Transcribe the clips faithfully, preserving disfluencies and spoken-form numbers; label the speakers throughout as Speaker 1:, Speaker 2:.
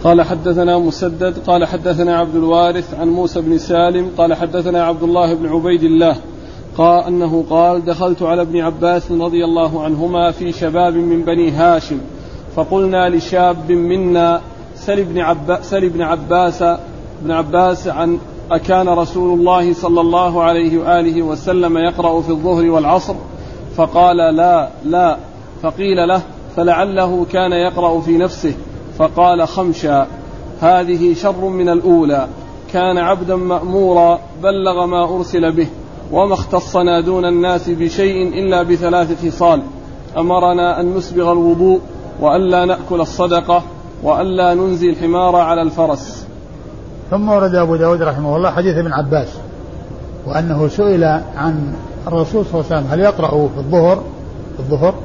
Speaker 1: قال حدثنا مسدد قال حدثنا عبد الوارث عن موسى بن سالم قال حدثنا عبد الله بن عبيد الله قال أنه قال دخلت على ابن عباس رضي الله عنهما في شباب من بني هاشم فقلنا لشاب منا سل ابن عباس, سل ابن عباس, ابن عباس عن أكان رسول الله صلى الله عليه وآله وسلم يقرأ في الظهر والعصر؟ فقال لا لا. فقيل له فلعله كان يقرأ في نفسه؟ فقال خمشا. هذه شر من الأولى، كان عبدا مأمورا بلغ ما أرسل به، وما اختصنا دون الناس بشيء إلا بثلاث خصال: أمرنا أن نسبغ الوضوء، وألا نأكل الصدقة، وألا ننزي الحمار على الفرس.
Speaker 2: ثم ورد أبو داود رحمه الله حديث ابن عباس وأنه سئل عن الرسول صلى الله عليه وسلم هل يقرأ في الظهر في الظهر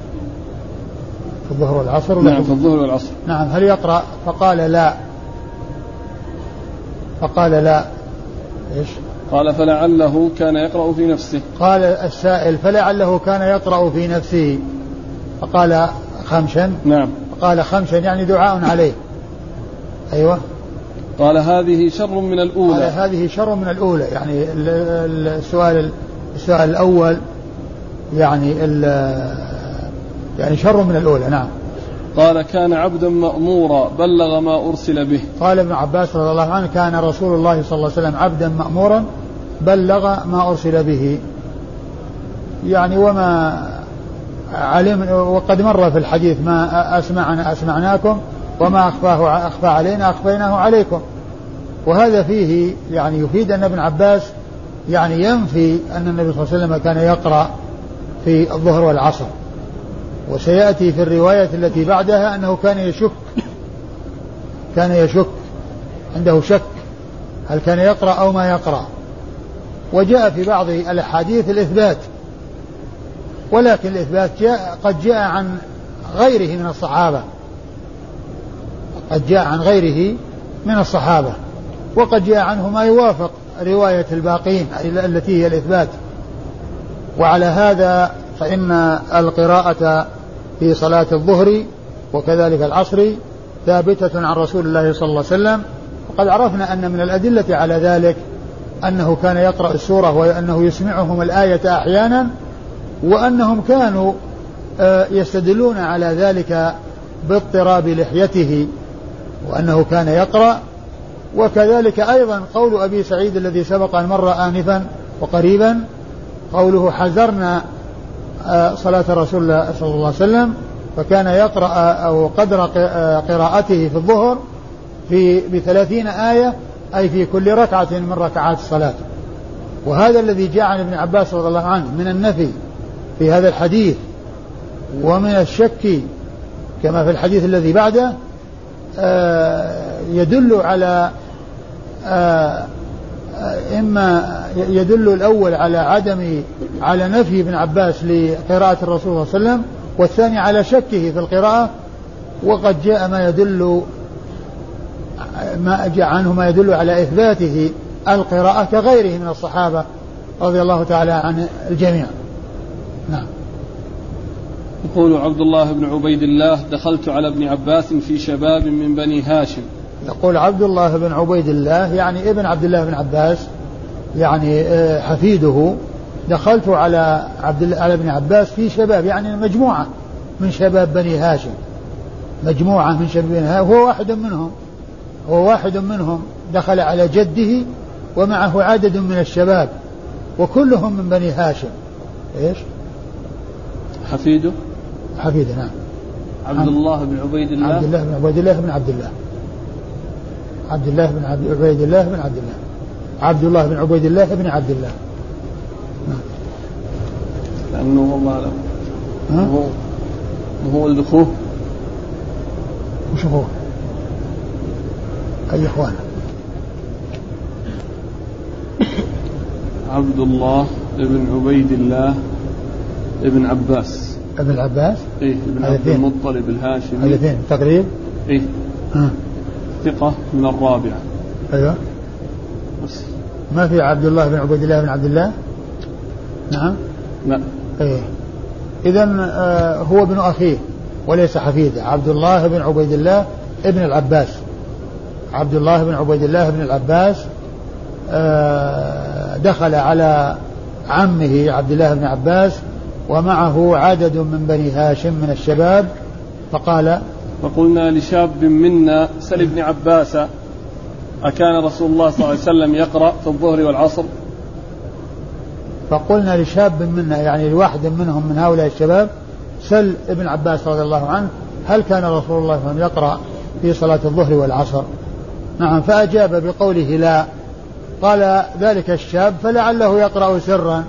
Speaker 2: في الظهر والعصر؟
Speaker 1: نعم في الظهر والعصر.
Speaker 2: نعم هل يقرأ؟ فقال لا. فقال لا إيش؟
Speaker 1: قال فلعله كان يقرأ في نفسه.
Speaker 2: قال السائل فلعله كان يقرأ في نفسه، فقال خمسا.
Speaker 1: نعم.
Speaker 2: قال خمسا يعني دعاء عليه. أيوة.
Speaker 1: قال هذه شر من الأولى.
Speaker 2: قال هذه شر من الأولى، يعني السؤال السؤال الأول يعني يعني شر من الأولى. نعم.
Speaker 1: قال كان عبدا مأمورا بلغ ما أرسل به.
Speaker 2: قال ابن عباس رضي الله عنه كان رسول الله صلى الله عليه وسلم عبدا مأمورا بلغ ما أرسل به، يعني وما علم، وقد مر في الحديث ما أسمعنا أسمعناكم وما أخفاه أخفى علينا أخفيناه عليكم. وهذا فيه يعني يفيد أن ابن عباس يعني ينفي أن النبي صلى الله عليه وسلم كان يقرأ في الظهر والعصر. وسيأتي في الرواية التي بعدها أنه كان يشك كان يشك عنده شك هل كان يقرأ أو ما يقرأ. وجاء في بعض الأحاديث الإثبات، ولكن الإثبات جاء قد جاء عن غيره من الصحابة قد جاء عن غيره من الصحابة وقد جاء عنه ما يوافق رواية الباقين التي هي الإثبات. وعلى هذا فإن القراءة في صلاة الظهر وكذلك العصر ثابتة عن رسول الله صلى الله عليه وسلم. وقد عرفنا أن من الأدلة على ذلك أنه كان يقرأ السورة وأنه يسمعهم الآية أحيانا، وأنهم كانوا يستدلون على ذلك باضطراب لحيته وأنه كان يقرأ. وكذلك أيضا قول أبي سعيد الذي سبق أن مر آنفا وقريبا، قوله حذرنا صلاة رسول الله صلى الله عليه وسلم فكان يقرأ أو قدر قراءته في الظهر في بثلاثين آية، أي في كل ركعة من ركعات الصلاة. وهذا الذي جاء عن ابن عباس رضي الله عنه من النفي في هذا الحديث ومن الشك كما في الحديث الذي بعده يدل على إما يدل الأول على عدم على نفي ابن عباس لقراءة الرسول صلى الله عليه وسلم، والثاني على شكه في القراءة. وقد جاء ما يدل ما جاء عنه ما يدل على إثباته القراءة كغيره من الصحابة رضي الله تعالى عن الجميع. نعم.
Speaker 1: يقول عبد الله بن عبيد الله دخلت على ابن عباس في شباب من بني هاشم.
Speaker 2: يقول عبد الله بن عبيد الله يعني ابن عبد الله بن عباس يعني حفيده، دخلت على عبد على ابن عباس في شباب يعني مجموعة من شباب بني هاشم مجموعة من شباب بني هاشم هو واحد منهم هو واحد منهم دخل على جده ومعه عدد من الشباب وكلهم من بني هاشم. إيش
Speaker 1: حفيده؟
Speaker 2: حفيده نعم.
Speaker 1: عبد الله بن عبيد الله
Speaker 2: عبد الله بن عبيد الله بن عبد الله عبد الله بن عبيد الله بن عبد الله عبد الله بن عبيد الله بن عبد الله. نعم.
Speaker 1: لأنه والله لا هو هو ولد أخوه.
Speaker 2: وش هو؟ أي إخوانه؟
Speaker 1: عبد الله بن عبيد الله ابن عباس.
Speaker 2: ابن عباس؟
Speaker 1: إيه ابن عبد المطلب الهاشمي.
Speaker 2: الاثنين تقريب؟
Speaker 1: إيه.
Speaker 2: ها.
Speaker 1: ثقة من الرابعة.
Speaker 2: أيوة.
Speaker 1: بس.
Speaker 2: ما في عبد الله بن عبيد الله بن عبد الله؟ نعم.
Speaker 1: لا.
Speaker 2: إيه. إذن آه هو ابن أخيه وليس حفيده، عبد الله بن عبيد الله ابن العباس عبد الله بن عبيد الله بن العباس دخل على عمه عبد الله بن عباس ومعه عدد من بني هاشم من الشباب فقال
Speaker 1: فقلنا لشاب منا سل ابن عباس أكان رسول الله صلى الله عليه وسلم يقرأ في الظهر والعصر؟
Speaker 2: فقلنا لشاب منا يعني لواحد منهم من هؤلاء الشباب سل ابن عباس رضي الله عنه هل كان رسول الله صلى الله عليه وسلم يقرأ في صلاة الظهر والعصر؟ نعم. فأجاب بقوله لا. قال ذلك الشاب فلعله يقرأ سرا.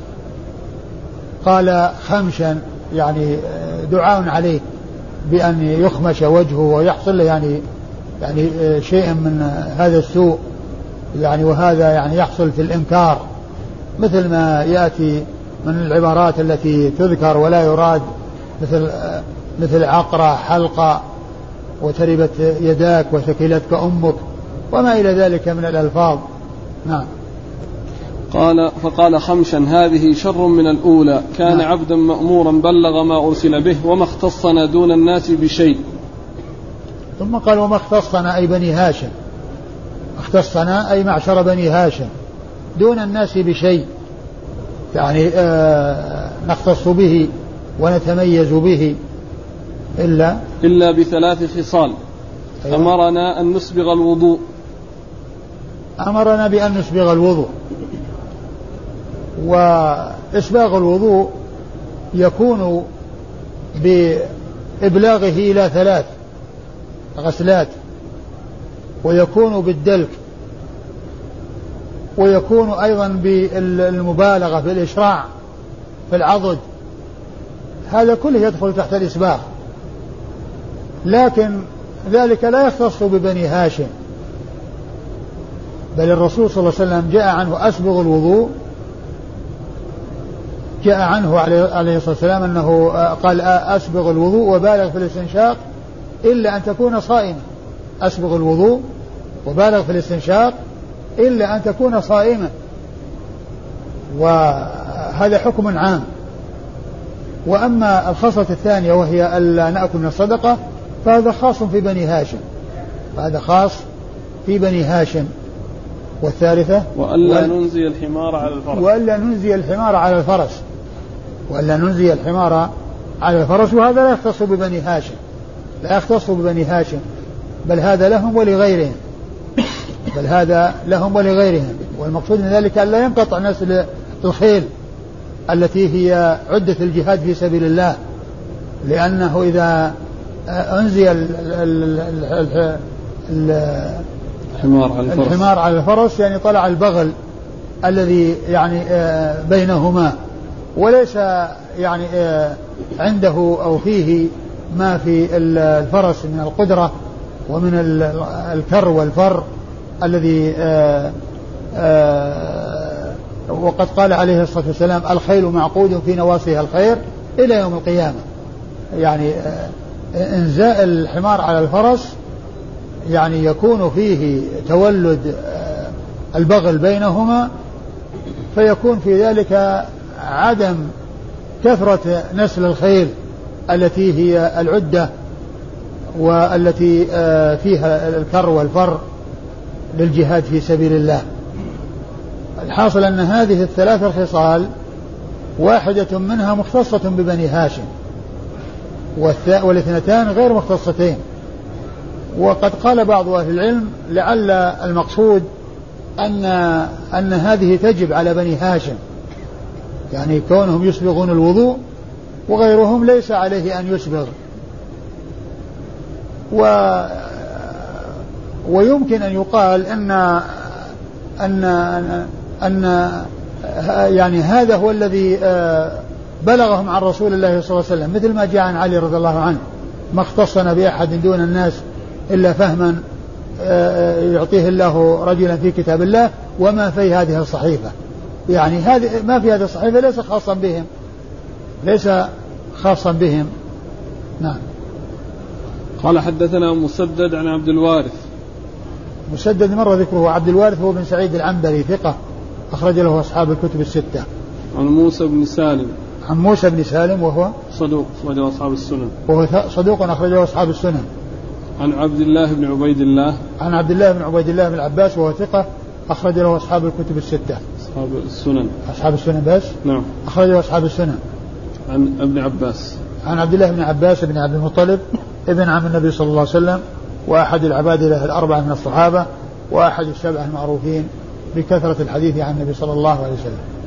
Speaker 2: قال خمشا يعني دعاء عليه بأن يخمش وجهه ويحصل له يعني يعني شيء من هذا السوء يعني وهذا يعني يحصل في الإنكار مثل ما يأتي من العبارات التي تذكر ولا يراد مثل مثل عقرة حلقة وتربت يداك وثكلتك أمك وما إلى ذلك من الألفاظ. نعم.
Speaker 1: قال فقال خمشا هذه شر من الأولى كان نعم. عبدا مأمورا بلغ ما أرسل به وما اختصنا دون الناس بشيء.
Speaker 2: ثم قال وما اختصنا أي بني هاشم اختصنا أي معشر بني هاشم دون الناس بشيء يعني آه نختص به ونتميز به إلا
Speaker 1: إلا بثلاث خصال. أيوة. أمرنا أن نسبغ الوضوء
Speaker 2: أمرنا بأن نسبغ الوضوء وإسباغ الوضوء يكون بإبلاغه إلى ثلاث غسلات ويكون بالدلك ويكون أيضا بالمبالغة في الإشراع في العضد هذا كله يدخل تحت الإسباغ لكن ذلك لا يختص ببني هاشم بل الرسول صلى الله عليه وسلم جاء عنه أسبغ الوضوء جاء عنه عليه الصلاة والسلام أنه قال أسبغ الوضوء وبالغ في الاستنشاق إلا أن تكون صائما أسبغ الوضوء وبالغ في الاستنشاق إلا أن تكون صائما وهذا حكم عام. وأما الخصلة الثانية وهي ألا نأكل من الصدقة فهذا خاص في بني هاشم فهذا خاص في بني هاشم. والثالثة
Speaker 1: وألا ننزي الحمار على الفرس
Speaker 2: وألا ننزي الحمار على الفرس وألا ننزي الحمار على الفرس وهذا لا يختص ببني هاشم لا يختص ببني هاشم بل هذا لهم ولغيرهم بل هذا لهم ولغيرهم والمقصود من ذلك أن لا ينقطع نسل الخيل التي هي عدة الجهاد في سبيل الله لأنه إذا أنزي ال ال ال ال
Speaker 1: الحمار على الفرس,
Speaker 2: الحمار على الفرس يعني طلع البغل الذي يعني بينهما وليس يعني عنده أو فيه ما في الفرس من القدرة ومن الكر والفر الذي آآ آآ وقد قال عليه الصلاة والسلام الخيل معقود في نواصيها الخير إلى يوم القيامة يعني إنزاء الحمار على الفرس يعني يكون فيه تولد البغل بينهما فيكون في ذلك عدم كثرة نسل الخيل التي هي العدة والتي فيها الكر والفر للجهاد في سبيل الله. الحاصل أن هذه الثلاث الخصال واحدة منها مختصة ببني هاشم والاثنتان غير مختصتين. وقد قال بعض أهل العلم لعل المقصود أن أن هذه تجب على بني هاشم يعني كونهم يسبغون الوضوء وغيرهم ليس عليه أن يسبغ. و ويمكن أن يقال أن أن أن يعني هذا هو الذي بلغهم عن رسول الله صلى الله عليه وسلم مثل ما جاء عن علي رضي الله عنه ما اختصنا بأحد دون الناس إلا فهما يعطيه الله رجلا في كتاب الله وما في هذه الصحيفة يعني هذه ما في هذه الصحيفة ليس خاصا بهم ليس خاصا بهم. نعم.
Speaker 1: قال حدثنا مسدد عن عبد الوارث.
Speaker 2: مسدد مر ذكره. عبد الوارث هو بن سعيد العنبري ثقة أخرج له أصحاب الكتب الستة.
Speaker 1: عن موسى بن سالم.
Speaker 2: عن موسى بن سالم وهو
Speaker 1: صدوق أخرجه أصحاب السنن.
Speaker 2: وهو صدوق أخرجه أصحاب السنن.
Speaker 1: عن عبد الله بن عبيد الله
Speaker 2: عن عبد الله بن عبيد الله بن العباس وهو ثقة أخرج له أصحاب الكتب الستة.
Speaker 1: أصحاب السنن.
Speaker 2: أصحاب السنن بس.
Speaker 1: نعم.
Speaker 2: أخرج له أصحاب السنن.
Speaker 1: عن ابن عباس.
Speaker 2: عن عبد الله بن عباس بن عبد المطلب ابن عم النبي صلى الله عليه وسلم وأحد العباد له الأربعة من الصحابة وأحد السبعة المعروفين بكثرة الحديث عن النبي صلى الله عليه وسلم.